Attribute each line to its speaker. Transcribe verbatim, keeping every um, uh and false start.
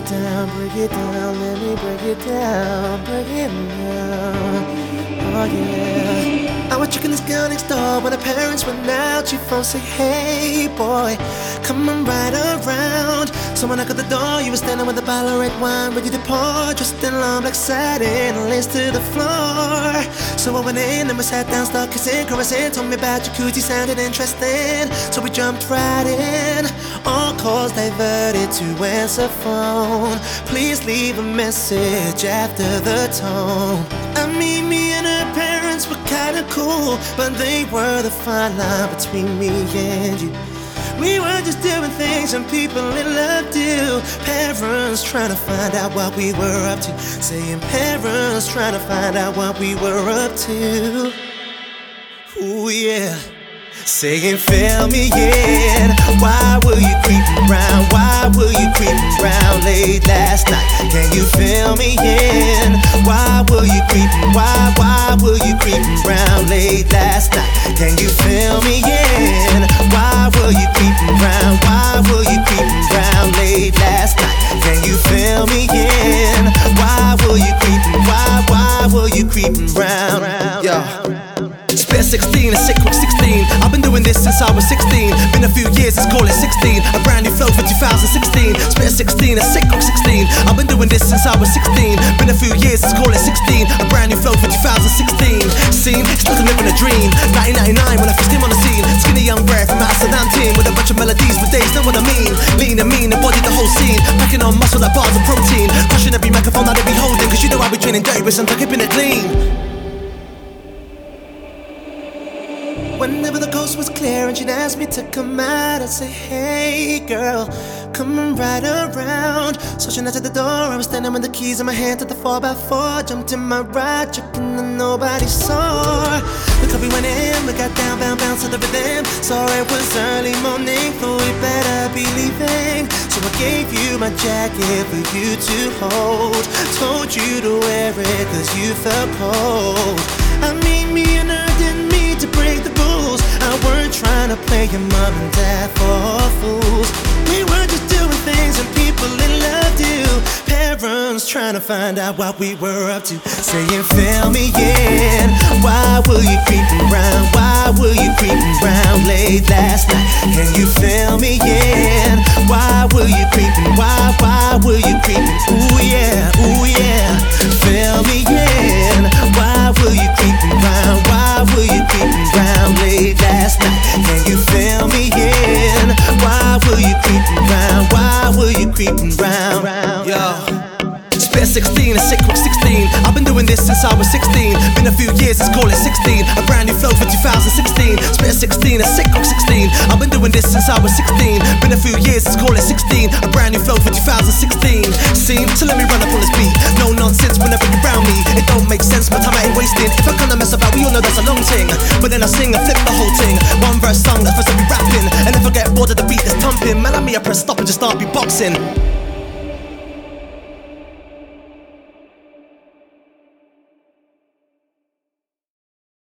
Speaker 1: it down, break it down, let me break it down, break it down. Oh yeah. I was checking this girl next door when her parents went out. She phone say, hey boy, come on right around. Someone knocked at the door, you were standing with a bottle of red wine, ready to pour, dressed in long black satin, lace to the floor. So I went in and we sat down, started kissing, caressing, told me about jacuzzi, sounded interesting. So we jumped right in, all calls diverted to answer phone. Please leave a message after the tone. I mean, me and her parents were kinda cool, but they were the fine line between me and you. We were just doing things and people in love do. Parents trying to find out what we were up to. Saying parents trying to find out what we were up to. Ooh yeah. Saying fill me in. Why were you creeping round? Why were you creeping round late last night? Can you fill me in? Why were you creeping? Why, why were you creeping round late last night? Can you fill me in? Why were you creeping round? Why were you creeping round late last night? Can you fill me in? Why were you creeping? Why, why were you creeping round? Yo. Spit sixteen, a sick quick sixteen. I've been doing this since I was sixteen. Been a few years, let's call it sixteen. A brand new flow for two thousand sixteen. Spit sixteen, a sick quick sixteen. I've been doing this since I was sixteen. Been a few years, let's call it sixteen. A brand new flow for two thousand sixteen. Scene, it's like I'm living a dream. nineteen ninety-nine when I first came on the scene. Skinny young Brad from Amsterdam team with a bunch of melodies for days, know what I mean? Lean and mean, embodied the whole scene. Packing on muscle like bars of protein. Crushing every microphone that I be holding. Cause you know I be training dirty with some keeping it clean. Whenever the coast was clear and she'd ask me to come out, I'd say, hey girl, come on right around. So she knocked at the door, I was standing with the keys in my hand to the four by four. Jumped in my ride, checking that nobody saw. The club we went in, we got down, bound, bounce to the rhythm. Saw it was early morning, thought we better be leaving. So I gave you my jacket for you to hold. Told you to wear it cause you felt cold. I mean, me and her didn't mean to break the rules. I weren't trying to play your mom and dad for fools. We were just doing things and people in love do. Parents trying to find out what we were up to. Saying fill me in. Why were you creeping round? Why were you creeping round late last night? Can you fill me in? Why were you creeping? Why, why were you creeping? Ooh yeah, ooh yeah. Fill me in. Why were you creeping round? Why were you creeping round late last night? Can you fill me in? Why were you creeping round? Why were you creeping round? Yo. Spit sixteen, a sick quick sixteen. I've been doing this since I was sixteen. Been a few years, let's call it sixteen. A brand new flow for two thousand sixteen. Spit sixteen, a sick quick sixteen. I've been doing this since I was sixteen. Been a few years, let's call it sixteen. A brand new flow for two thousand sixteen. Scene, so let me run up on this beat. No nonsense whenever you're around me. It don't make sense, my time I ain't wasting. If I kinda mess about, we all know that's a long thing. But then I sing and flip the whole thing. One verse song, the first I be rapping. And if I get bored of the beat that's thumping, man, I me I press stop and just start beatboxing.